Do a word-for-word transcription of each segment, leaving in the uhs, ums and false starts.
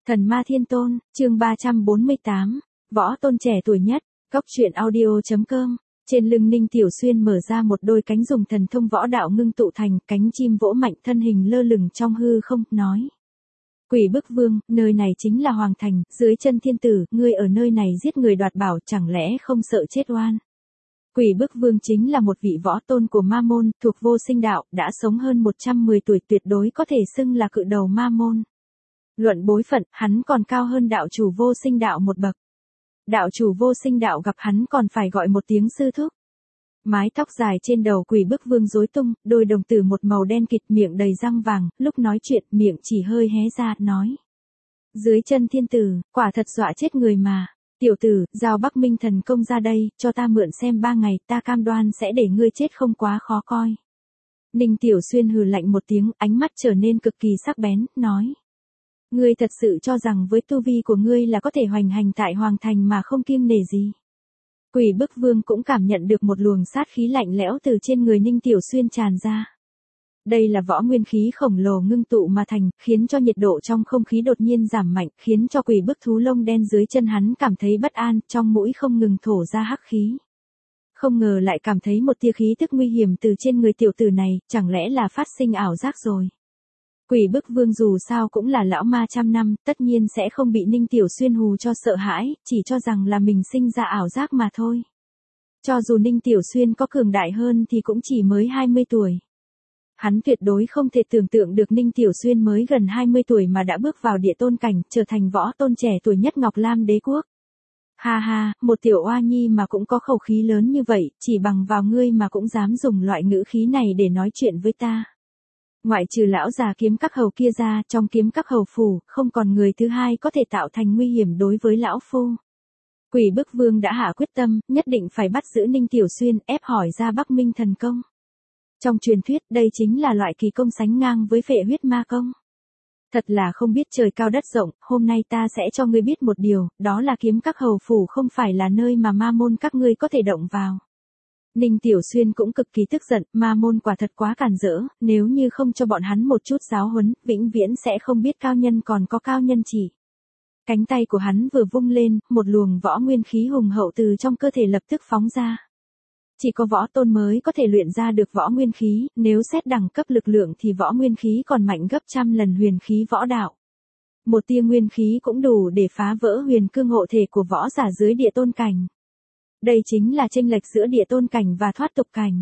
Thần ma thiên tôn, chương ba trăm bốn mươi tám, võ tôn trẻ tuổi nhất, góc truyện audio.com. Trên lưng Ninh Tiểu Xuyên mở ra một đôi cánh dùng thần thông võ đạo ngưng tụ thành, cánh chim vỗ mạnh, thân hình lơ lửng trong hư không, nói. Quỷ bức vương, nơi này chính là Hoàng Thành, dưới chân thiên tử, ngươi ở nơi này giết người đoạt bảo, chẳng lẽ không sợ chết oan. Quỷ bức vương chính là một vị võ tôn của ma môn, thuộc vô sinh đạo, đã sống hơn một trăm mười tuổi, tuyệt đối có thể xưng là cự đầu ma môn. Luận bối phận, hắn còn cao hơn đạo chủ vô sinh đạo một bậc. Đạo chủ vô sinh đạo gặp hắn còn phải gọi một tiếng sư thúc. Mái tóc dài trên đầu quỷ bức vương rối tung, đôi đồng tử một màu đen kịt, miệng đầy răng vàng, lúc nói chuyện miệng chỉ hơi hé ra, nói. Dưới chân thiên tử, quả thật dọa chết người mà. Tiểu tử, giao Bắc Minh thần công ra đây, cho ta mượn xem ba ngày, ta cam đoan sẽ để ngươi chết không quá khó coi. Ninh Tiểu Xuyên hừ lạnh một tiếng, ánh mắt trở nên cực kỳ sắc bén, nói. Ngươi thật sự cho rằng với tu vi của ngươi là có thể hoành hành tại Hoàng Thành mà không kiêng nể gì. Quỷ bức vương cũng cảm nhận được một luồng sát khí lạnh lẽo từ trên người Ninh Tiểu Xuyên tràn ra. Đây là võ nguyên khí khổng lồ ngưng tụ mà thành, khiến cho nhiệt độ trong không khí đột nhiên giảm mạnh, khiến cho quỷ bức thú lông đen dưới chân hắn cảm thấy bất an, trong mũi không ngừng thổ ra hắc khí. Không ngờ lại cảm thấy một tia khí tức nguy hiểm từ trên người tiểu tử này, chẳng lẽ là phát sinh ảo giác rồi. Quỷ bức vương dù sao cũng là lão ma trăm năm, tất nhiên sẽ không bị Ninh Tiểu Xuyên hù cho sợ hãi, chỉ cho rằng là mình sinh ra ảo giác mà thôi. Cho dù Ninh Tiểu Xuyên có cường đại hơn thì cũng chỉ mới hai mươi tuổi. Hắn tuyệt đối không thể tưởng tượng được Ninh Tiểu Xuyên mới gần hai mươi tuổi mà đã bước vào địa tôn cảnh, trở thành võ tôn trẻ tuổi nhất Ngọc Lam đế quốc. Ha ha, một tiểu oa nhi mà cũng có khẩu khí lớn như vậy, chỉ bằng vào ngươi mà cũng dám dùng loại ngữ khí này để nói chuyện với ta. Ngoại trừ lão già kiếm các hầu kia ra, trong kiếm các hầu phủ, không còn người thứ hai có thể tạo thành nguy hiểm đối với lão phu. Quỷ bức vương đã hạ quyết tâm, nhất định phải bắt giữ Ninh Tiểu Xuyên, ép hỏi ra Bắc Minh thần công. Trong truyền thuyết, đây chính là loại kỳ công sánh ngang với phệ huyết ma công. Thật là không biết trời cao đất rộng, hôm nay ta sẽ cho ngươi biết một điều, đó là kiếm các hầu phủ không phải là nơi mà ma môn các ngươi có thể động vào. Ninh Tiểu Xuyên cũng cực kỳ tức giận, ma môn quả thật quá càn rỡ, nếu như không cho bọn hắn một chút giáo huấn, vĩnh viễn sẽ không biết cao nhân còn có cao nhân chỉ. Cánh tay của hắn vừa vung lên, một luồng võ nguyên khí hùng hậu từ trong cơ thể lập tức phóng ra. Chỉ có võ tôn mới có thể luyện ra được võ nguyên khí, nếu xét đẳng cấp lực lượng thì võ nguyên khí còn mạnh gấp trăm lần huyền khí võ đạo. Một tia nguyên khí cũng đủ để phá vỡ huyền cương hộ thể của võ giả dưới địa tôn cảnh. Đây chính là chênh lệch giữa địa tôn cảnh và thoát tục cảnh.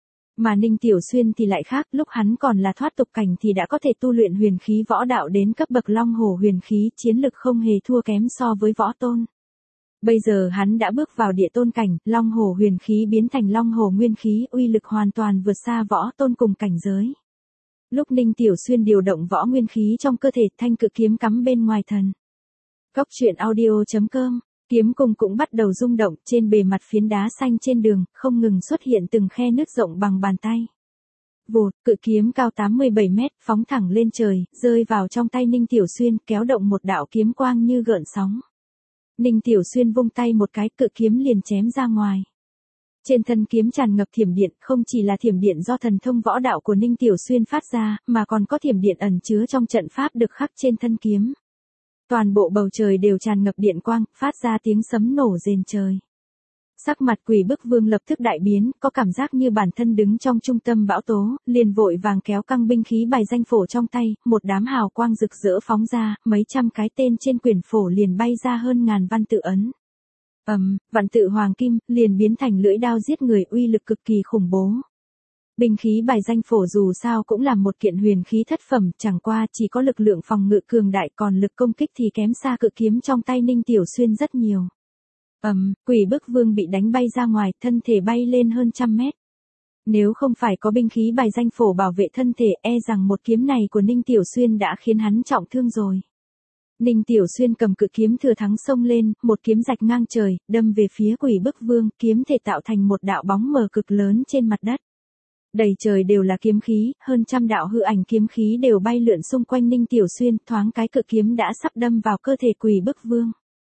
Mà Ninh Tiểu Xuyên thì lại khác, lúc hắn còn là thoát tục cảnh thì đã có thể tu luyện huyền khí võ đạo đến cấp bậc long hổ huyền khí, chiến lực không hề thua kém so với võ tôn. Bây giờ hắn đã bước vào địa tôn cảnh, long hổ huyền khí biến thành long hổ nguyên khí, uy lực hoàn toàn vượt xa võ tôn cùng cảnh giới. Lúc Ninh Tiểu Xuyên điều động võ nguyên khí trong cơ thể, thanh cự kiếm cắm bên ngoài thân. Góc truyện audio.com. Kiếm cung cũng bắt đầu rung động, trên bề mặt phiến đá xanh trên đường, không ngừng xuất hiện từng khe nứt rộng bằng bàn tay. Vụt, cự kiếm cao tám mươi bảy mét, phóng thẳng lên trời, rơi vào trong tay Ninh Tiểu Xuyên, kéo động một đạo kiếm quang như gợn sóng. Ninh Tiểu Xuyên vung tay một cái, cự kiếm liền chém ra ngoài. Trên thân kiếm tràn ngập thiểm điện, không chỉ là thiểm điện do thần thông võ đạo của Ninh Tiểu Xuyên phát ra, mà còn có thiểm điện ẩn chứa trong trận pháp được khắc trên thân kiếm. Toàn bộ bầu trời đều tràn ngập điện quang, phát ra tiếng sấm nổ rền trời. Sắc mặt quỷ bức vương lập tức đại biến, có cảm giác như bản thân đứng trong trung tâm bão tố, liền vội vàng kéo căng binh khí bài danh phổ trong tay, một đám hào quang rực rỡ phóng ra, mấy trăm cái tên trên quyển phổ liền bay ra hơn ngàn văn tự ấn. Ầm, um, văn tự hoàng kim, liền biến thành lưỡi đao giết người, uy lực cực kỳ khủng bố. Binh khí bài danh phổ dù sao cũng là một kiện huyền khí thất phẩm, chẳng qua chỉ có lực lượng phòng ngự cường đại, còn lực công kích thì kém xa cự kiếm trong tay Ninh Tiểu Xuyên rất nhiều. Ầm, um, quỷ bức vương bị đánh bay ra ngoài, thân thể bay lên hơn trăm mét. Nếu không phải có binh khí bài danh phổ bảo vệ thân thể, e rằng một kiếm này của Ninh Tiểu Xuyên đã khiến hắn trọng thương rồi. Ninh Tiểu Xuyên cầm cự kiếm thừa thắng xông lên, một kiếm rạch ngang trời, đâm về phía quỷ bức vương, kiếm thể tạo thành một đạo bóng mờ cực lớn trên mặt đất. Đầy trời đều là kiếm khí, hơn trăm đạo hư ảnh kiếm khí đều bay lượn xung quanh Ninh Tiểu Xuyên, thoáng cái cự kiếm đã sắp đâm vào cơ thể quỷ bức vương.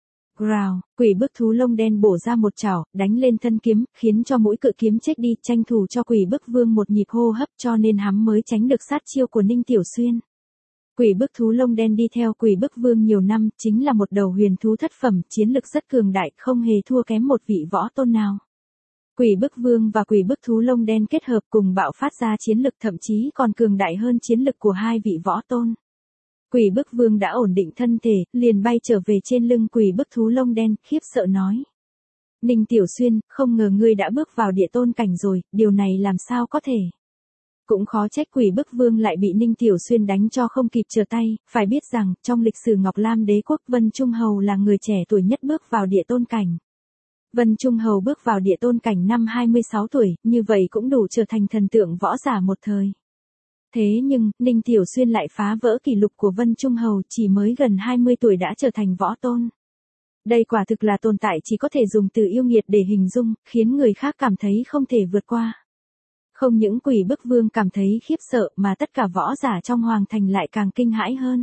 Growl, quỷ bức thú lông đen bổ ra một chảo, đánh lên thân kiếm, khiến cho mũi cự kiếm chết đi, tranh thủ cho quỷ bức vương một nhịp hô hấp, cho nên hắn mới tránh được sát chiêu của Ninh Tiểu Xuyên. Quỷ bức thú lông đen đi theo Quỷ bức vương nhiều năm, chính là một đầu huyền thú thất phẩm, chiến lực rất cường đại, không hề thua kém một vị võ tôn nào. Quỷ bức vương và quỷ bức thú lông đen kết hợp cùng bạo phát ra chiến lực thậm chí còn cường đại hơn chiến lực của hai vị võ tôn. Quỷ bức vương đã ổn định thân thể, liền bay trở về trên lưng quỷ bức thú lông đen, khiếp sợ nói. Ninh Tiểu Xuyên, không ngờ ngươi đã bước vào địa tôn cảnh rồi, điều này làm sao có thể. Cũng khó trách quỷ bức vương lại bị Ninh Tiểu Xuyên đánh cho không kịp trở tay, phải biết rằng, trong lịch sử Ngọc Lam đế quốc Vân Trung Hầu là người trẻ tuổi nhất bước vào địa tôn cảnh. Vân Trung Hầu bước vào địa tôn cảnh năm hai mươi sáu tuổi, như vậy cũng đủ trở thành thần tượng võ giả một thời. Thế nhưng, Ninh Tiểu Xuyên lại phá vỡ kỷ lục của Vân Trung Hầu, chỉ mới gần hai mươi tuổi đã trở thành võ tôn. Đây quả thực là tồn tại chỉ có thể dùng từ yêu nghiệt để hình dung, khiến người khác cảm thấy không thể vượt qua. Không những quỷ bức vương cảm thấy khiếp sợ mà tất cả võ giả trong hoàng thành lại càng kinh hãi hơn.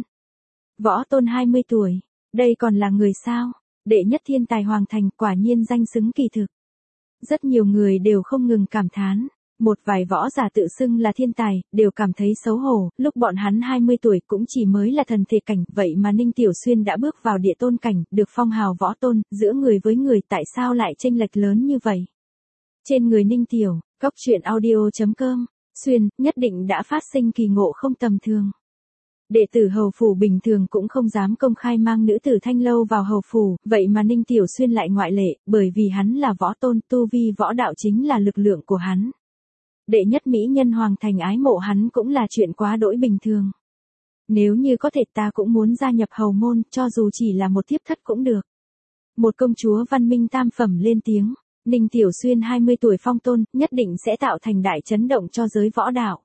Võ tôn hai mươi tuổi, đây còn là người sao? Đệ nhất thiên tài hoàng thành quả nhiên danh xứng kỳ thực. Rất nhiều người đều không ngừng cảm thán. Một vài võ giả tự xưng là thiên tài, đều cảm thấy xấu hổ, lúc bọn hắn hai mươi tuổi cũng chỉ mới là thần thể cảnh, vậy mà Ninh Tiểu Xuyên đã bước vào địa tôn cảnh, được phong hào võ tôn, giữa người với người tại sao lại chênh lệch lớn như vậy? Trên người Ninh Tiểu, Cóc Truyện Audio chấm com, Xuyên, nhất định đã phát sinh kỳ ngộ không tầm thường. Đệ tử hầu phủ bình thường cũng không dám công khai mang nữ tử thanh lâu vào hầu phủ, vậy mà Ninh Tiểu Xuyên lại ngoại lệ, bởi vì hắn là võ tôn, tu vi võ đạo chính là lực lượng của hắn. Đệ nhất mỹ nhân hoàng thành ái mộ hắn cũng là chuyện quá đỗi bình thường. Nếu như có thể ta cũng muốn gia nhập hầu môn, cho dù chỉ là một thiếp thất cũng được. Một công chúa văn minh tam phẩm lên tiếng, Ninh Tiểu Xuyên hai mươi tuổi phong tôn, nhất định sẽ tạo thành đại chấn động cho giới võ đạo.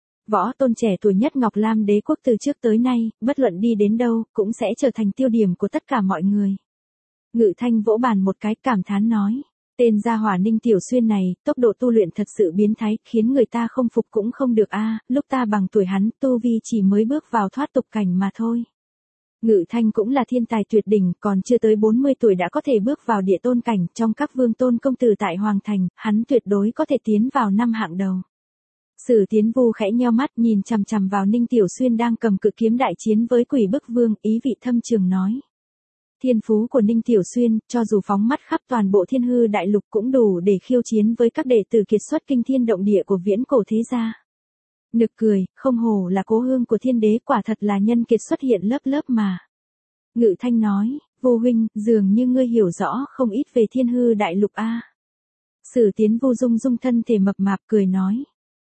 Võ tôn trẻ tuổi nhất Ngọc Lam đế quốc từ trước tới nay, bất luận đi đến đâu, cũng sẽ trở thành tiêu điểm của tất cả mọi người. Ngự Thanh vỗ bàn một cái cảm thán nói. Tên gia hỏa Ninh Tiểu Xuyên này, tốc độ tu luyện thật sự biến thái, khiến người ta không phục cũng không được a. Lúc ta bằng tuổi hắn, tu vi chỉ mới bước vào thoát tục cảnh mà thôi. Ngự Thanh cũng là thiên tài tuyệt đỉnh, còn chưa tới bốn mươi tuổi đã có thể bước vào địa tôn cảnh, trong các vương tôn công tử tại Hoàng Thành, hắn tuyệt đối có thể tiến vào năm hạng đầu. Sử Tiến Vu khẽ nheo mắt nhìn chằm chằm vào Ninh Tiểu Xuyên đang cầm cự kiếm đại chiến với quỷ bức vương, ý vị thâm trường nói. Thiên phú của Ninh Tiểu Xuyên, cho dù phóng mắt khắp toàn bộ thiên hư đại lục cũng đủ để khiêu chiến với các đệ tử kiệt xuất kinh thiên động địa của viễn cổ thế gia. Nực cười, không hổ là cố hương của thiên đế, quả thật là nhân kiệt xuất hiện lớp lớp mà. Ngự Thanh nói, Vu huynh, dường như ngươi hiểu rõ không ít về thiên hư đại lục a. Sử Tiến Vu dung dung thân thể mập mạp cười nói.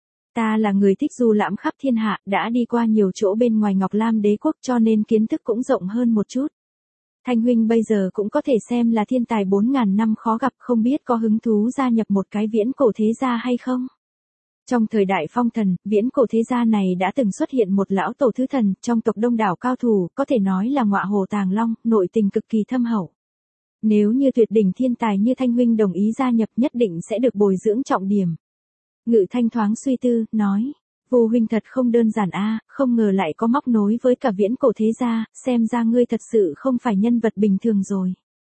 Ta là người thích du lãm khắp thiên hạ, đã đi qua nhiều chỗ bên ngoài Ngọc Lam đế quốc cho nên kiến thức cũng rộng hơn một chút. Thanh huynh bây giờ cũng có thể xem là thiên tài bốn ngàn năm khó gặp, không biết có hứng thú gia nhập một cái viễn cổ thế gia hay không? Trong thời đại phong thần, viễn cổ thế gia này đã từng xuất hiện một lão tổ thứ thần, trong tộc đông đảo cao thủ, có thể nói là ngọa hổ tàng long, nội tình cực kỳ thâm hậu. Nếu như tuyệt đỉnh thiên tài như Thanh huynh đồng ý gia nhập nhất định sẽ được bồi dưỡng trọng điểm. Ngự Thanh thoáng suy tư, nói. Vu huynh thật không đơn giản a, không ngờ lại có móc nối với cả viễn cổ thế gia, xem ra ngươi thật sự không phải nhân vật bình thường rồi.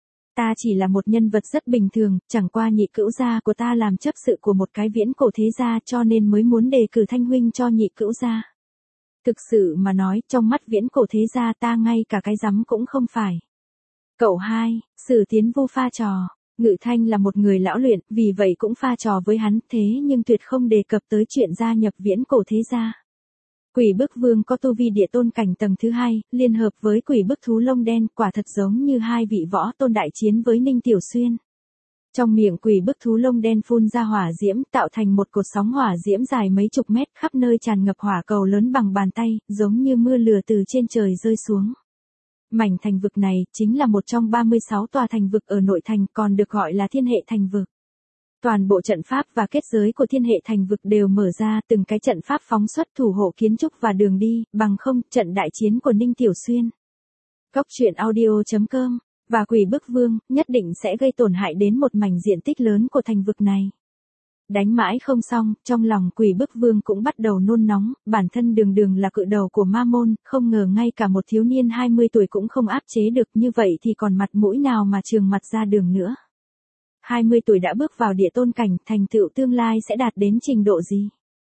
Ta chỉ là một nhân vật rất bình thường, chẳng qua nhị cữu gia của ta làm chấp sự của một cái viễn cổ thế gia cho nên mới muốn đề cử Thanh huynh cho nhị cữu gia. Thực sự mà nói, trong mắt viễn cổ thế gia ta ngay cả cái rắm cũng không phải. Cậu hai, Sử Tiến Vu pha trò. Ngự Thanh là một người lão luyện, vì vậy cũng pha trò với hắn, thế nhưng tuyệt không đề cập tới chuyện gia nhập viễn cổ thế gia. Quỷ bức vương có tu vi địa tôn cảnh tầng thứ hai, liên hợp với quỷ bức thú lông đen, quả thật giống như hai vị võ tôn đại chiến với Ninh Tiểu Xuyên. Trong miệng quỷ bức thú lông đen phun ra hỏa diễm, tạo thành một cột sóng hỏa diễm dài mấy chục mét, khắp nơi tràn ngập hỏa cầu lớn bằng bàn tay, giống như mưa lửa từ trên trời rơi xuống. Mảnh thành vực này, chính là một trong ba mươi sáu tòa thành vực ở nội thành, còn được gọi là thiên hệ thành vực. Toàn bộ trận pháp và kết giới của thiên hệ thành vực đều mở ra, từng cái trận pháp phóng xuất thủ hộ kiến trúc và đường đi, bằng không, trận đại chiến của Ninh Tiểu Xuyên. Cóc Truyện Audio chấm com, và quỷ bức vương, nhất định sẽ gây tổn hại đến một mảnh diện tích lớn của thành vực này. Đánh mãi không xong, trong lòng quỷ bức vương cũng bắt đầu nôn nóng, bản thân đường đường là cự đầu của ma môn, không ngờ ngay cả một thiếu niên hai mươi tuổi cũng không áp chế được, như vậy thì còn mặt mũi nào mà trường mặt ra đường nữa. hai mươi tuổi đã bước vào địa tôn cảnh, thành tựu tương lai sẽ đạt đến trình độ gì?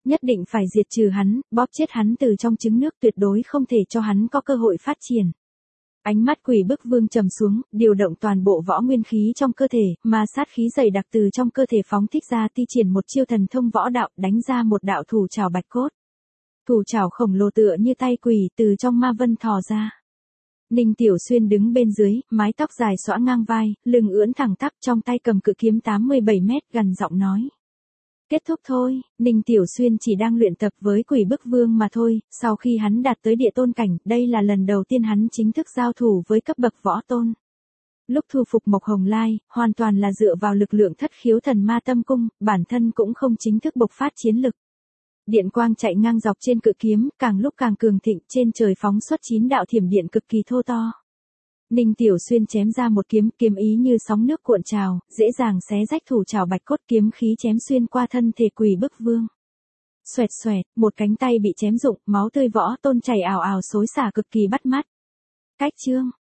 Nhất định phải diệt trừ hắn, bóp chết hắn từ trong trứng nước, tuyệt đối không thể cho hắn có cơ hội phát triển. Ánh mắt Quỷ Bức Vương trầm xuống, điều động toàn bộ võ nguyên khí trong cơ thể, ma sát khí dày đặc từ trong cơ thể phóng thích ra, thi triển một chiêu thần thông võ đạo, đánh ra một đạo thủ trảo bạch cốt. Thủ trảo khổng lồ tựa như tay quỷ từ trong ma vân thò ra. Ninh Tiểu Xuyên đứng bên dưới, mái tóc dài xõa ngang vai, lưng ưỡn thẳng tắp, trong tay cầm cự kiếm tám mươi bảy mét, gằn giọng nói. Kết thúc thôi. Ninh Tiểu Xuyên chỉ đang luyện tập với Quỷ Bức Vương mà thôi, sau khi hắn đạt tới địa tôn cảnh, đây là lần đầu tiên hắn chính thức giao thủ với cấp bậc võ tôn. Lúc thu phục Mộc Hồng Lai, hoàn toàn là dựa vào lực lượng thất khiếu thần ma tâm cung, bản thân cũng không chính thức bộc phát chiến lực. Điện quang chạy ngang dọc trên cự kiếm, càng lúc càng cường thịnh, trên trời phóng xuất chín đạo thiểm điện cực kỳ thô to. Ninh Tiểu Xuyên chém ra một kiếm, kiếm ý như sóng nước cuộn trào, dễ dàng xé rách thủ trảo bạch cốt, kiếm khí chém xuyên qua thân thể Quỷ Bức Vương. Xoẹt xoẹt, một cánh tay bị chém rụng, máu tươi võ tôn chảy ào ào xối xả cực kỳ bắt mắt. Cách chương